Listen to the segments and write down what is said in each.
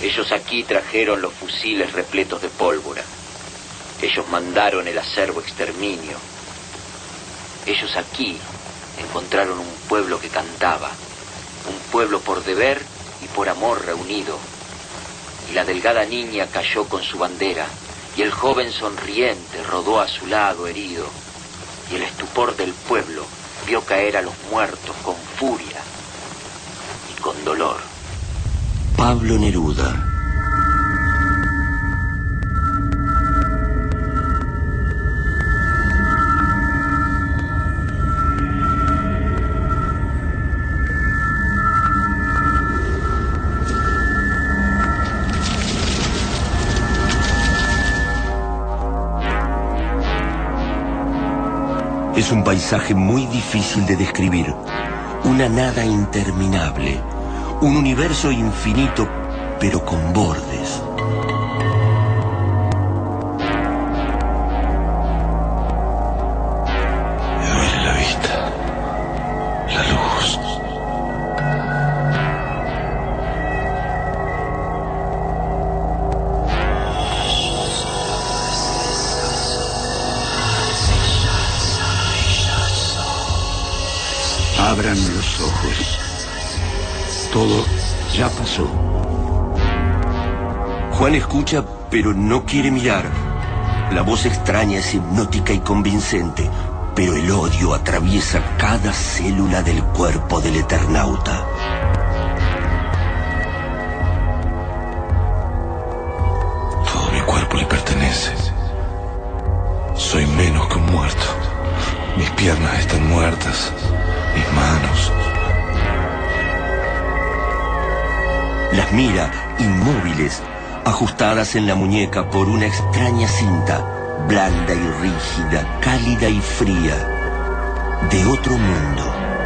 Ellos aquí trajeron los fusiles repletos de pólvora. Ellos mandaron el acerbo exterminio. Ellos aquí encontraron un pueblo que cantaba, un pueblo por deber y por amor reunido. Y la delgada niña cayó con su bandera, y el joven sonriente rodó a su lado herido, y el estupor del pueblo vio caer a los muertos con furia y con dolor. Pablo Neruda. Es un paisaje muy difícil de describir, una nada interminable, un universo infinito, pero con bordes. Me duele la vista, la luz. Abran los ojos. Todo ya pasó. Juan escucha, pero no quiere mirar. La voz extraña es hipnótica y convincente, pero el odio atraviesa cada célula del cuerpo del Eternauta. Todo mi cuerpo le pertenece. Soy menos que un muerto. Mis piernas están muertas. Mis manos. Las mira, inmóviles, ajustadas en la muñeca por una extraña cinta, blanda y rígida, cálida y fría, de otro mundo.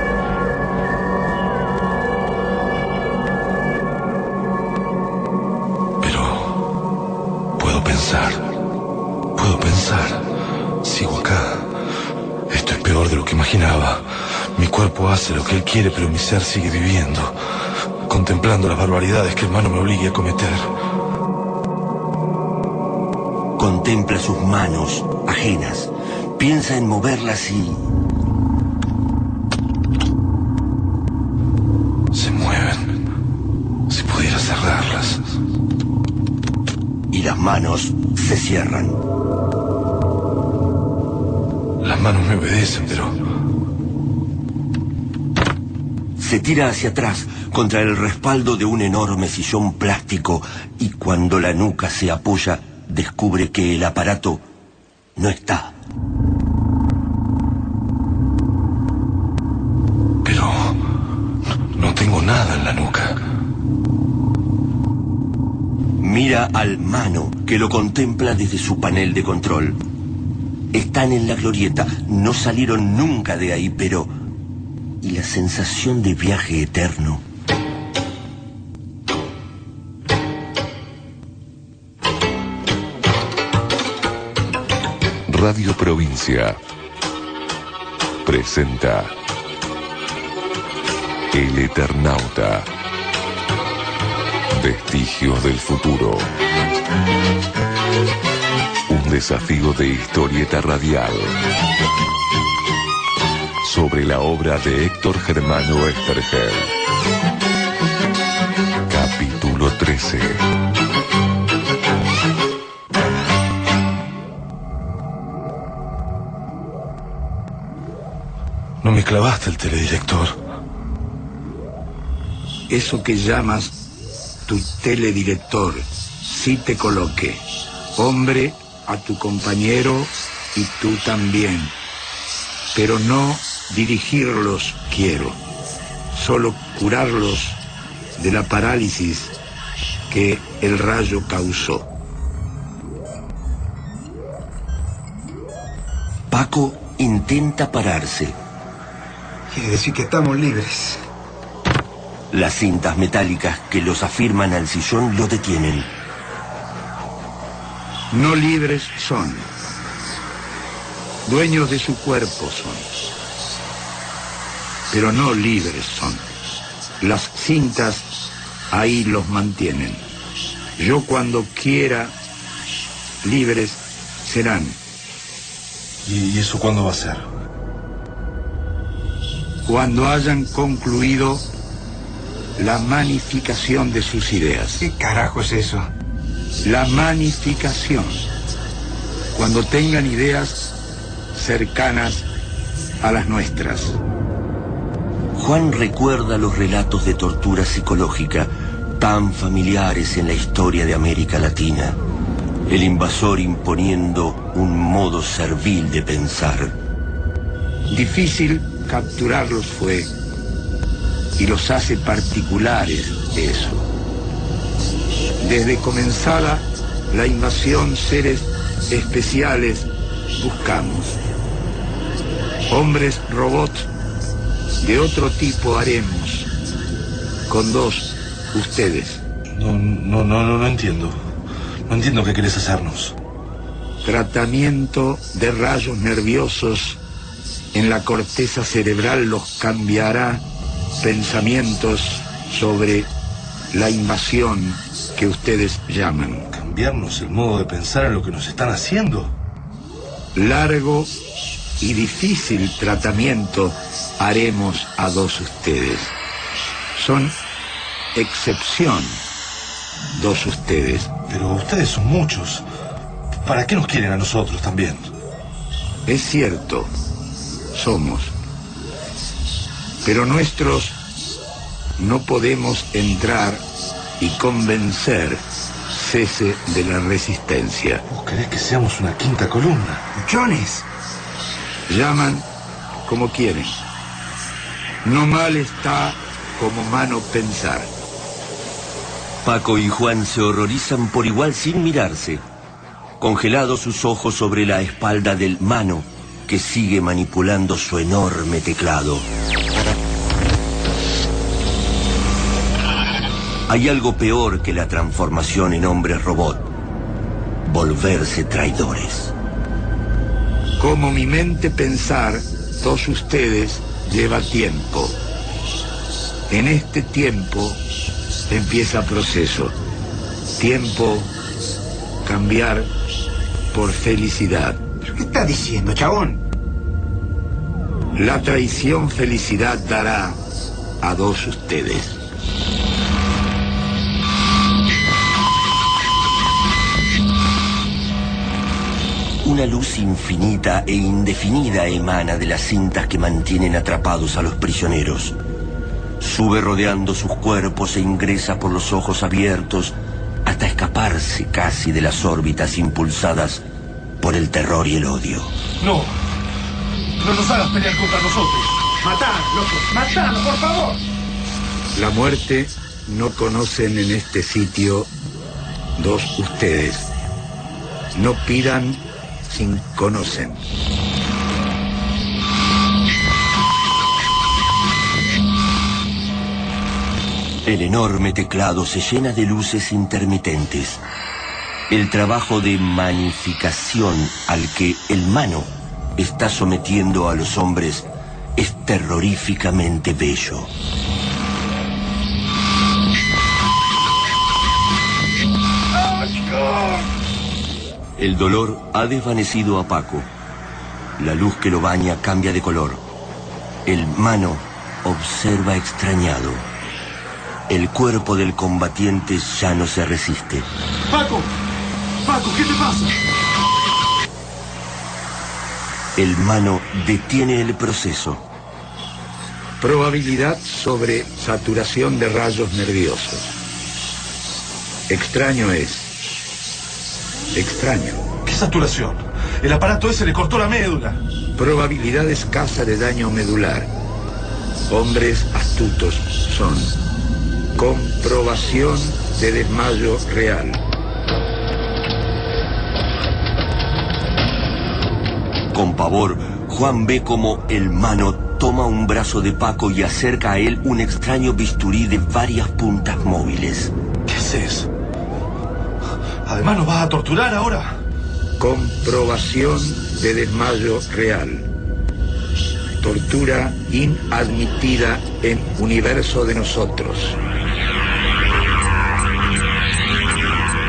Pero puedo pensar. Sigo acá. Esto es peor de lo que imaginaba. Mi cuerpo hace lo que él quiere, pero mi ser sigue viviendo, contemplando las barbaridades que el hermano me obligue a cometer. Contempla sus manos, ajenas. Piensa en moverlas y... se mueven. Si pudiera cerrarlas. Y las manos se cierran. Las manos me obedecen, pero... Se tira hacia atrás contra el respaldo de un enorme sillón plástico y cuando la nuca se apoya, descubre que el aparato no está. Pero no tengo nada en la nuca. Mira al Mano, que lo contempla desde su panel de control. Están en la glorieta, no salieron nunca de ahí, pero... ¿y la sensación de viaje eterno? Radio Provincia presenta El Eternauta. Vestigios del futuro. Un desafío de historieta radial. Sobre la obra de Héctor Germano Estergel. Capítulo 13. No me clavaste el teledirector. Eso que llamas tu teledirector, sí te coloqué. Hombre a tu compañero y tú también. Pero no dirigirlos quiero, solo curarlos de la parálisis que el rayo causó. Paco intenta pararse. Quiere decir que estamos libres. Las cintas metálicas que los afirman al sillón lo detienen. No libres son. Dueños de su cuerpo son. Pero no libres son. Las cintas ahí los mantienen. Yo cuando quiera, libres serán. ¿Y eso cuándo va a ser? Cuando hayan concluido la manificación de sus ideas. ¿Qué carajo es eso? La manificación. Cuando tengan ideas cercanas a las nuestras. Juan recuerda los relatos de tortura psicológica tan familiares en la historia de América Latina. El invasor imponiendo un modo servil de pensar. Difícil capturarlos fue, y los hace particulares eso. Desde comenzada la invasión, seres especiales buscamos. Hombres robots de otro tipo haremos. Con dos, ustedes. No entiendo. No entiendo qué querés hacernos. Tratamiento de rayos nerviosos en la corteza cerebral los cambiará pensamientos sobre la invasión que ustedes llaman. ¿Cambiarnos el modo de pensar en lo que nos están haciendo? Largo y difícil tratamiento haremos a dos ustedes. Son excepción, dos ustedes. Pero ustedes son muchos. ¿Para qué nos quieren a nosotros también? Es cierto, somos. Pero nuestros no podemos entrar y convencer cese de la resistencia. ¿Vos querés que seamos una quinta columna? ¡Luchones! Llaman como quieren. No mal está como mano pensar. Paco y Juan se horrorizan por igual sin mirarse. Congelados sus ojos sobre la espalda del Mano, que sigue manipulando su enorme teclado. Hay algo peor que la transformación en hombres robot. Volverse traidores. Como mi mente pensar, todos ustedes lleva tiempo. En este tiempo empieza proceso. Tiempo cambiar por felicidad. ¿Pero qué estás diciendo, chabón? La traición felicidad dará a dos ustedes. Una luz infinita e indefinida emana de las cintas que mantienen atrapados a los prisioneros. Sube rodeando sus cuerpos e ingresa por los ojos abiertos hasta escaparse casi de las órbitas impulsadas por el terror y el odio. No nos hagas pelear contra nosotros. ¡Matá, loco! ¡Matá, por favor! La muerte no conocen en este sitio dos ustedes. No pidan sin conocen. El enorme teclado se llena de luces intermitentes. El trabajo de manificación al que el Mano está sometiendo a los hombres es terroríficamente bello. El dolor ha desvanecido a Paco. La luz que lo baña cambia de color. El Mano observa extrañado. El cuerpo del combatiente ya no se resiste. ¡Paco! ¡Paco, qué te pasa! El Mano detiene el proceso. Probabilidad sobre saturación de rayos nerviosos. Extraño es. Extraño. ¿Qué saturación? El aparato ese le cortó la médula. Probabilidad escasa de daño medular. Hombres astutos son. Comprobación de desmayo real. Con pavor, Juan ve como el Mano toma un brazo de Paco y acerca a él un extraño bisturí de varias puntas móviles. ¿Qué haces? Además, ¿nos vas a torturar ahora? Comprobación de desmayo real. Tortura inadmitida en universo de nosotros.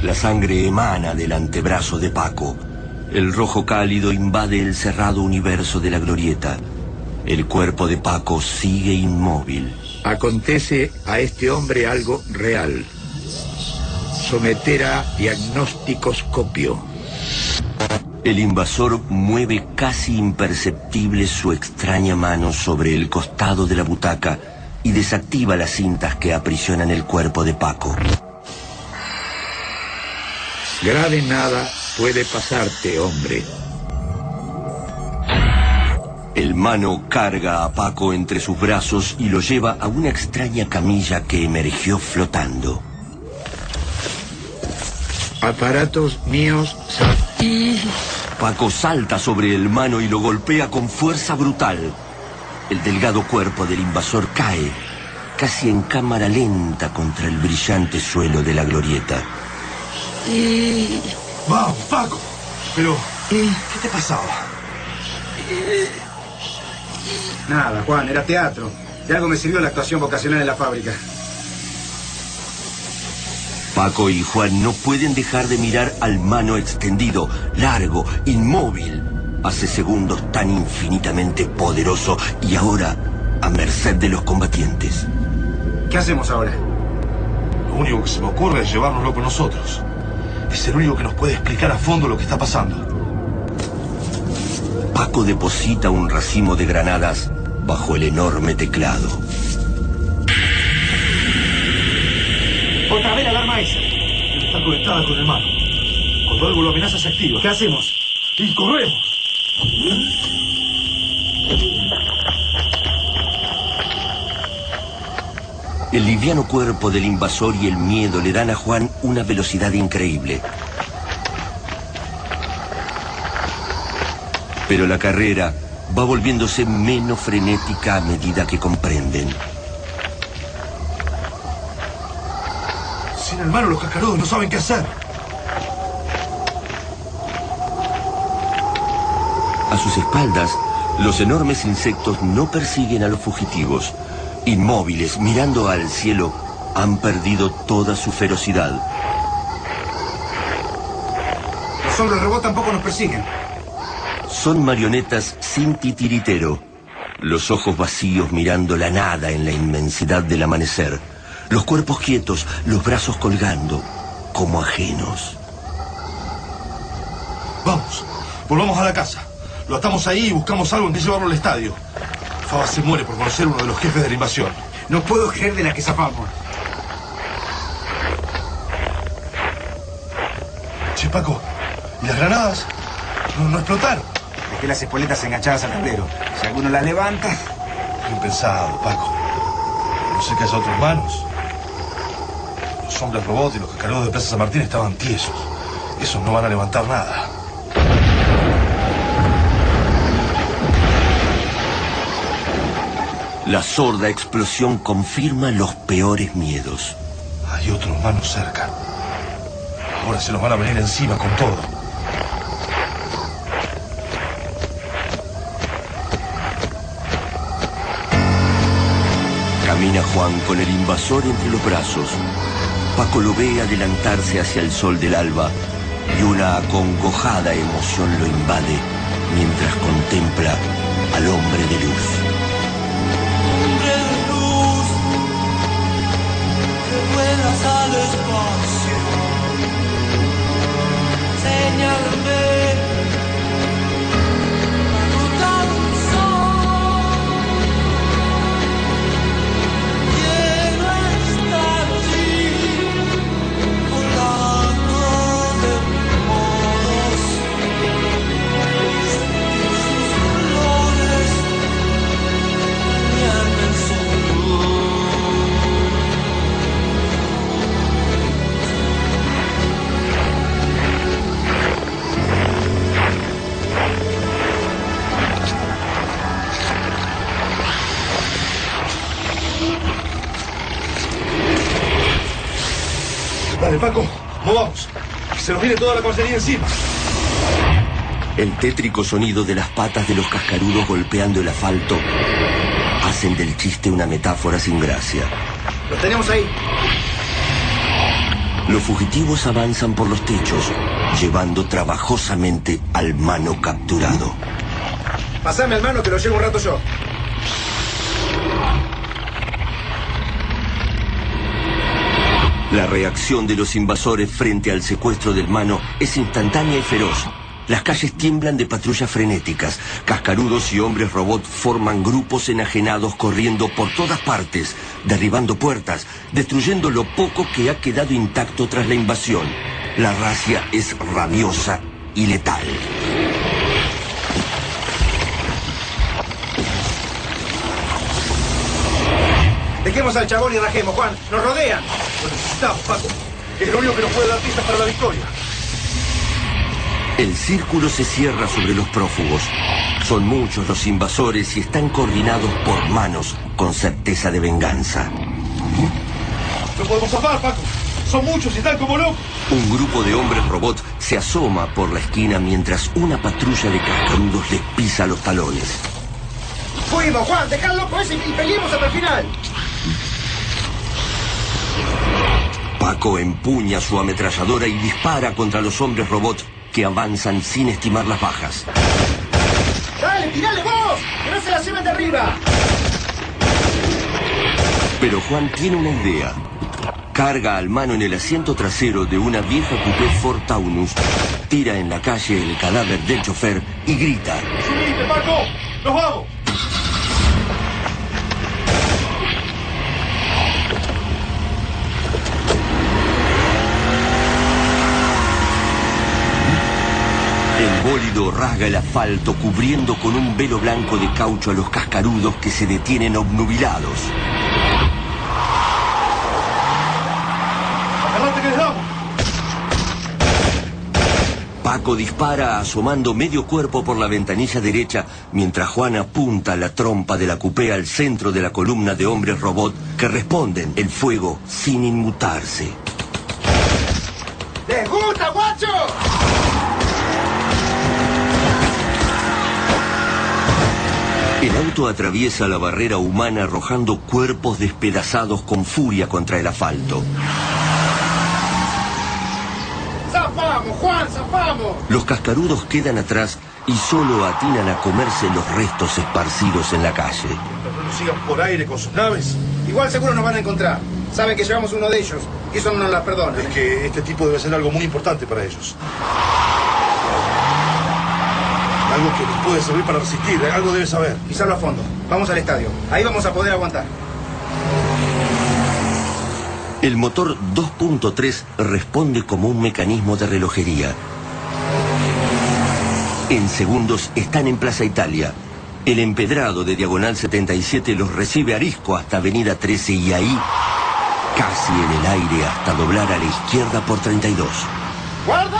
La sangre emana del antebrazo de Paco. El rojo cálido invade el cerrado universo de la glorieta. El cuerpo de Paco sigue inmóvil. Acontece a este hombre algo real. Someter a diagnosticoscopio. El invasor mueve casi imperceptible su extraña mano sobre el costado de la butaca y desactiva las cintas que aprisionan el cuerpo de Paco. Grave nada puede pasarte, hombre. El mano carga a Paco entre sus brazos y lo lleva a una extraña camilla que emergió flotando. Aparatos míos. Paco salta sobre el mano y lo golpea con fuerza brutal. El delgado cuerpo del invasor cae, casi en cámara lenta contra el brillante suelo de la glorieta. Vamos, Paco. Pero, ¿qué te pasaba? Nada, Juan, era teatro. De algo me sirvió la actuación vocacional en la fábrica. Paco y Juan no pueden dejar de mirar al mano extendido, largo, inmóvil, hace segundos tan infinitamente poderoso y ahora a merced de los combatientes. ¿Qué hacemos ahora? Lo único que se me ocurre es llevárnoslo con nosotros. Es el único que nos puede explicar a fondo lo que está pasando. Paco deposita un racimo de granadas bajo el enorme teclado. Otra vez la alarma esa. Está conectada con el mano. Cuando algo lo amenaza se activa. ¿Qué hacemos? ¡Y corremos! El liviano cuerpo del invasor y el miedo le dan a Juan una velocidad increíble. Pero la carrera va volviéndose menos frenética a medida que comprenden. Sin el mano los cascarudos no saben qué hacer. A sus espaldas, los enormes insectos no persiguen a los fugitivos. Inmóviles, mirando al cielo, han perdido toda su ferocidad. Los hombres robot tampoco nos persiguen. Son marionetas sin titiritero, los ojos vacíos mirando la nada en la inmensidad del amanecer, los cuerpos quietos, los brazos colgando, como ajenos. Vamos, volvamos a la casa. Lo atamos ahí y buscamos algo en que llevarlo al estadio. Faba se muere por conocer uno de los jefes de la invasión. No puedo creer de la que zafamos. Che, Paco, ¿y las granadas? ¿No explotaron? Dejé las espoletas enganchadas al tablero. Si alguno las levanta... Bien pensado, Paco. No sé qué haya otras manos. Los hombres robots y los cascarudos de Plaza San Martín estaban tiesos. Esos no van a levantar nada. La sorda explosión confirma los peores miedos. Hay otros manos cerca. Ahora se nos van a venir encima con todo. Camina Juan con el invasor entre los brazos. Paco lo ve adelantarse hacia el sol del alba y una acongojada emoción lo invade mientras contempla al hombre de luz. Hombre de luz, que vuelas al espacio, señálame la ruta de un sol. Quiero estar allí, volando de modos, sus colores bañarme en su luz. Dale, Paco, movamos. Se nos viene toda la caballería encima. El tétrico sonido de las patas de los cascarudos golpeando el asfalto hacen del chiste una metáfora sin gracia. Los tenemos ahí. Los fugitivos avanzan por los techos, llevando trabajosamente al Mano capturado. Pasame al Mano que lo llevo un rato yo. La reacción de los invasores frente al secuestro del Mano es instantánea y feroz. Las calles tiemblan de patrullas frenéticas. Cascarudos y hombres robot forman grupos enajenados corriendo por todas partes, derribando puertas, destruyendo lo poco que ha quedado intacto tras la invasión. La racia es rabiosa y letal. Dejemos al chabón y rajemos, Juan. Nos rodean. Lo necesitamos, Paco. Es lo único que nos puede dar pistas para la victoria. El círculo se cierra sobre los prófugos. Son muchos los invasores y están coordinados por manos con certeza de venganza. No podemos zafar, Paco. Son muchos y están como locos. Un grupo de hombres robot se asoma por la esquina mientras una patrulla de cascarudos les pisa los talones. Fuimos, Juan. Dejá al loco ese y peleemos hasta el final. Paco empuña su ametralladora y dispara contra los hombres robot que avanzan sin estimar las bajas. ¡Dale, tirale vos! ¡Que no se la lleven de arriba! Pero Juan tiene una idea. Carga al Mano en el asiento trasero de una vieja coupé Ford Taunus, tira en la calle el cadáver del chofer y grita: ¡Subite, Paco! ¡Nos vamos! El bólido rasga el asfalto cubriendo con un velo blanco de caucho a los cascarudos que se detienen obnubilados. ¡Agarrate que les damos! Paco dispara asomando medio cuerpo por la ventanilla derecha mientras Juan apunta la trompa de la coupé al centro de la columna de hombres robot que responden el fuego sin inmutarse. ¡Les gusta, guacho! El auto atraviesa la barrera humana arrojando cuerpos despedazados con furia contra el asfalto. ¡Zafamos, Juan, zafamos! Los cascarudos quedan atrás y solo atinan a comerse los restos esparcidos en la calle. No nos sigan por aire con sus naves. Igual seguro nos van a encontrar. Saben que llevamos uno de ellos y eso no nos la perdona. Es que este tipo debe ser algo muy importante para ellos. Algo que nos puede servir para resistir, algo debe saber. Pisarlo a fondo. Vamos al estadio. Ahí vamos a poder aguantar. El motor 2.3 responde como un mecanismo de relojería. En segundos están en Plaza Italia. El empedrado de Diagonal 77 los recibe arisco hasta Avenida 13 y ahí, casi en el aire hasta doblar a la izquierda por 32. ¡Guarda!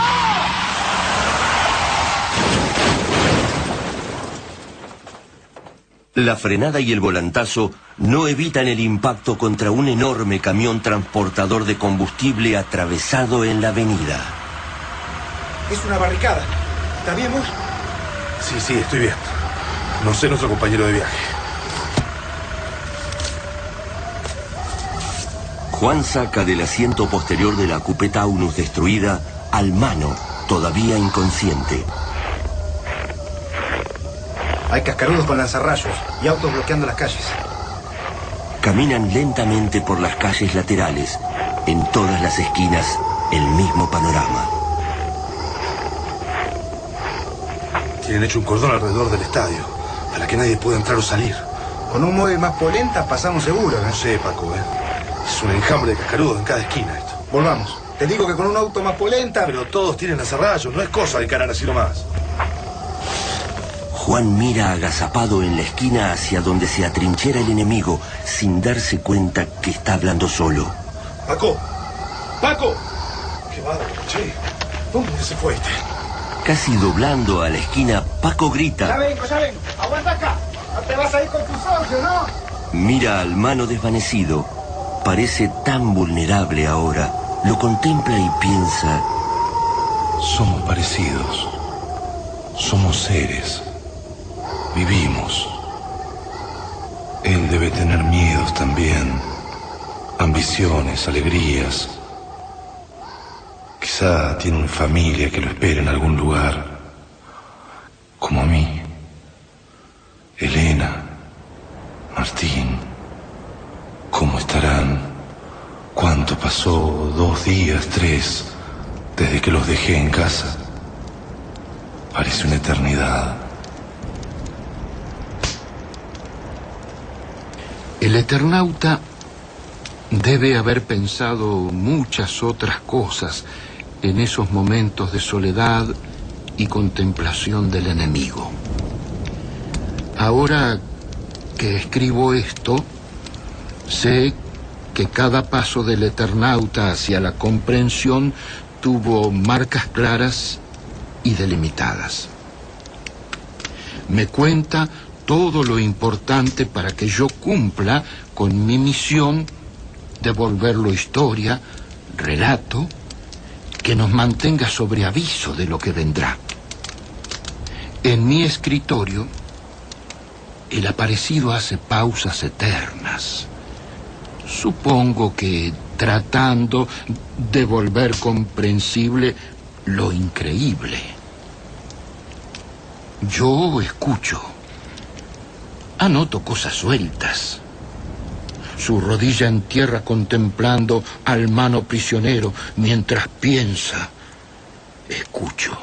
La frenada y el volantazo no evitan el impacto contra un enorme camión transportador de combustible atravesado en la avenida. Es una barricada. ¿Está bien vos? Sí, estoy bien. No sé nuestro compañero de viaje. Juan saca del asiento posterior de la coupé Taunus destruida al Mano, todavía inconsciente. Hay cascarudos con lanzarrayos y autos bloqueando las calles. Caminan lentamente por las calles laterales. En todas las esquinas, el mismo panorama. Tienen hecho un cordón alrededor del estadio, para que nadie pueda entrar o salir. Con un móvil más polenta pasamos seguro, No sé, Paco, Es un enjambre de cascarudos en cada esquina esto. Volvamos. Te digo que con un auto más polenta... Pero todos tienen lanzarrayos, no es cosa de encarar así nomás. Juan mira agazapado en la esquina hacia donde se atrinchera el enemigo, sin darse cuenta que está hablando solo. ¡Paco! ¡Paco! ¡Qué bárbaro, che! ¿Dónde se fue este? Casi doblando a la esquina, Paco grita. Ya vengo. Aguanta acá. No te vas a ir con tu socio, ¿no? Mira al Mano desvanecido. Parece tan vulnerable ahora. Lo contempla y piensa. Somos parecidos. Somos seres. Vivimos. Él debe tener miedos también. Ambiciones, alegrías. Quizá tiene una familia que lo espera en algún lugar, como a mí. Elena, Martín, ¿cómo estarán? ¿Cuánto pasó? 2 días, 3, desde que los dejé en casa. Parece una eternidad. El Eternauta debe haber pensado muchas otras cosas en esos momentos de soledad y contemplación del enemigo. Ahora que escribo esto, sé que cada paso del Eternauta hacia la comprensión tuvo marcas claras y delimitadas. Me cuenta todo lo importante para que yo cumpla con mi misión de volverlo historia, relato, que nos mantenga sobre aviso de lo que vendrá. En mi escritorio, el aparecido hace pausas eternas. Supongo que tratando de volver comprensible lo increíble. Yo escucho. Anoto cosas sueltas. Su rodilla en tierra contemplando al mano prisionero mientras piensa. Escucho.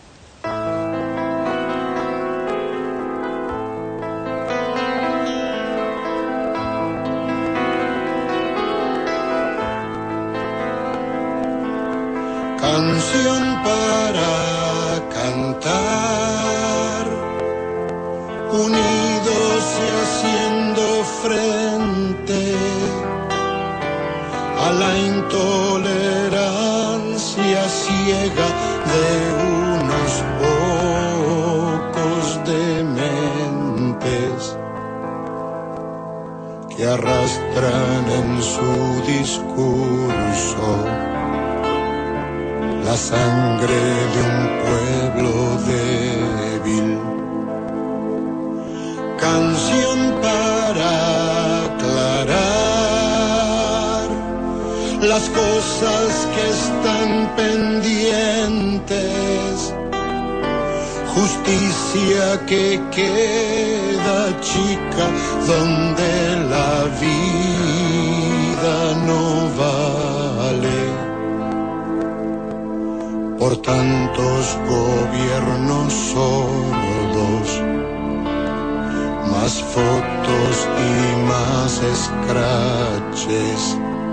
Canción para cantar, unidos y haciendo frente a la intolerancia ciega de unos pocos dementes que arrastran en su discurso la sangre de un pueblo débil. Canción para aclarar las cosas que están pendientes, justicia que queda chica donde la vida no vale. Por tantos gobiernos sordos, más fotos y más escraches.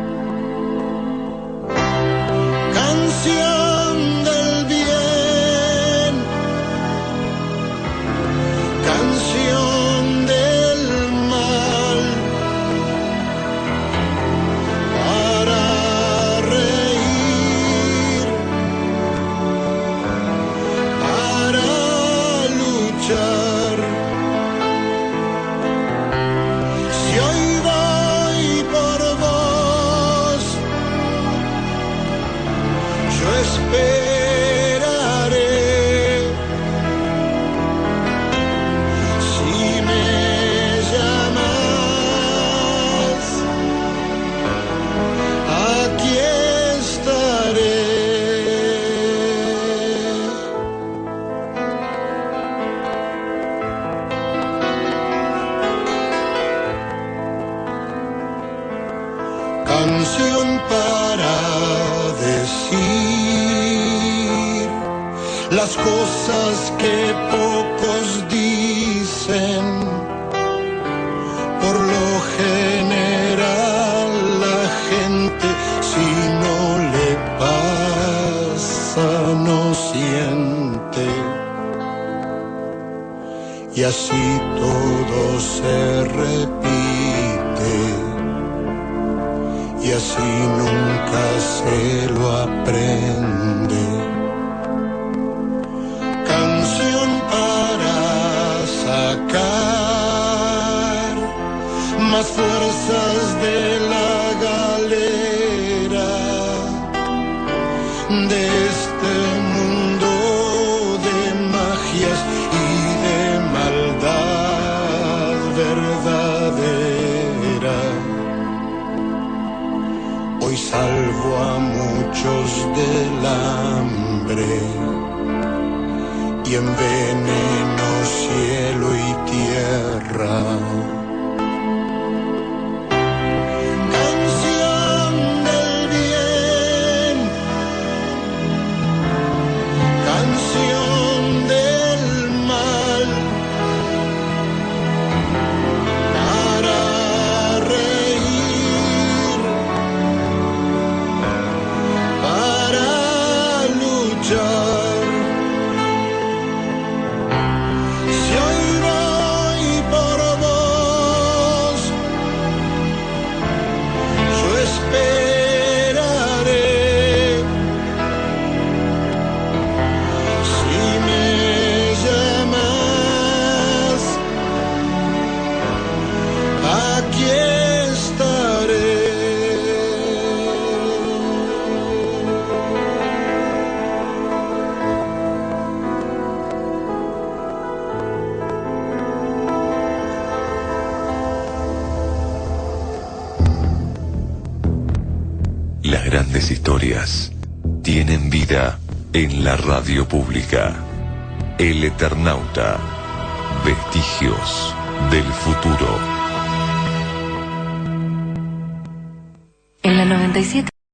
Canción del bien, canción del mal, para reír, para luchar. Si hoy voy por vos, yo esperaré. Si me llamas, aquí estaré. Canción para decir las cosas que pocos dicen. Por lo general la gente, si no le pasa, no siente. Y así todo se repite, y así nunca se lo aprende. Canción para sacar más fuerzas de la galera, de este mundo de magias y de maldad verdadera. Hoy salvo a muchos hechos del hambre y en veneno cielo y tierra. Canción del bien, canción del mal, para reír, para luchar. Si hoy voy por vos, yo esperaré. Si me llamas, aquí estaré. Las grandes historias tienen vida en la radio pública. El Eternauta. Vestigios del futuro. En la 97.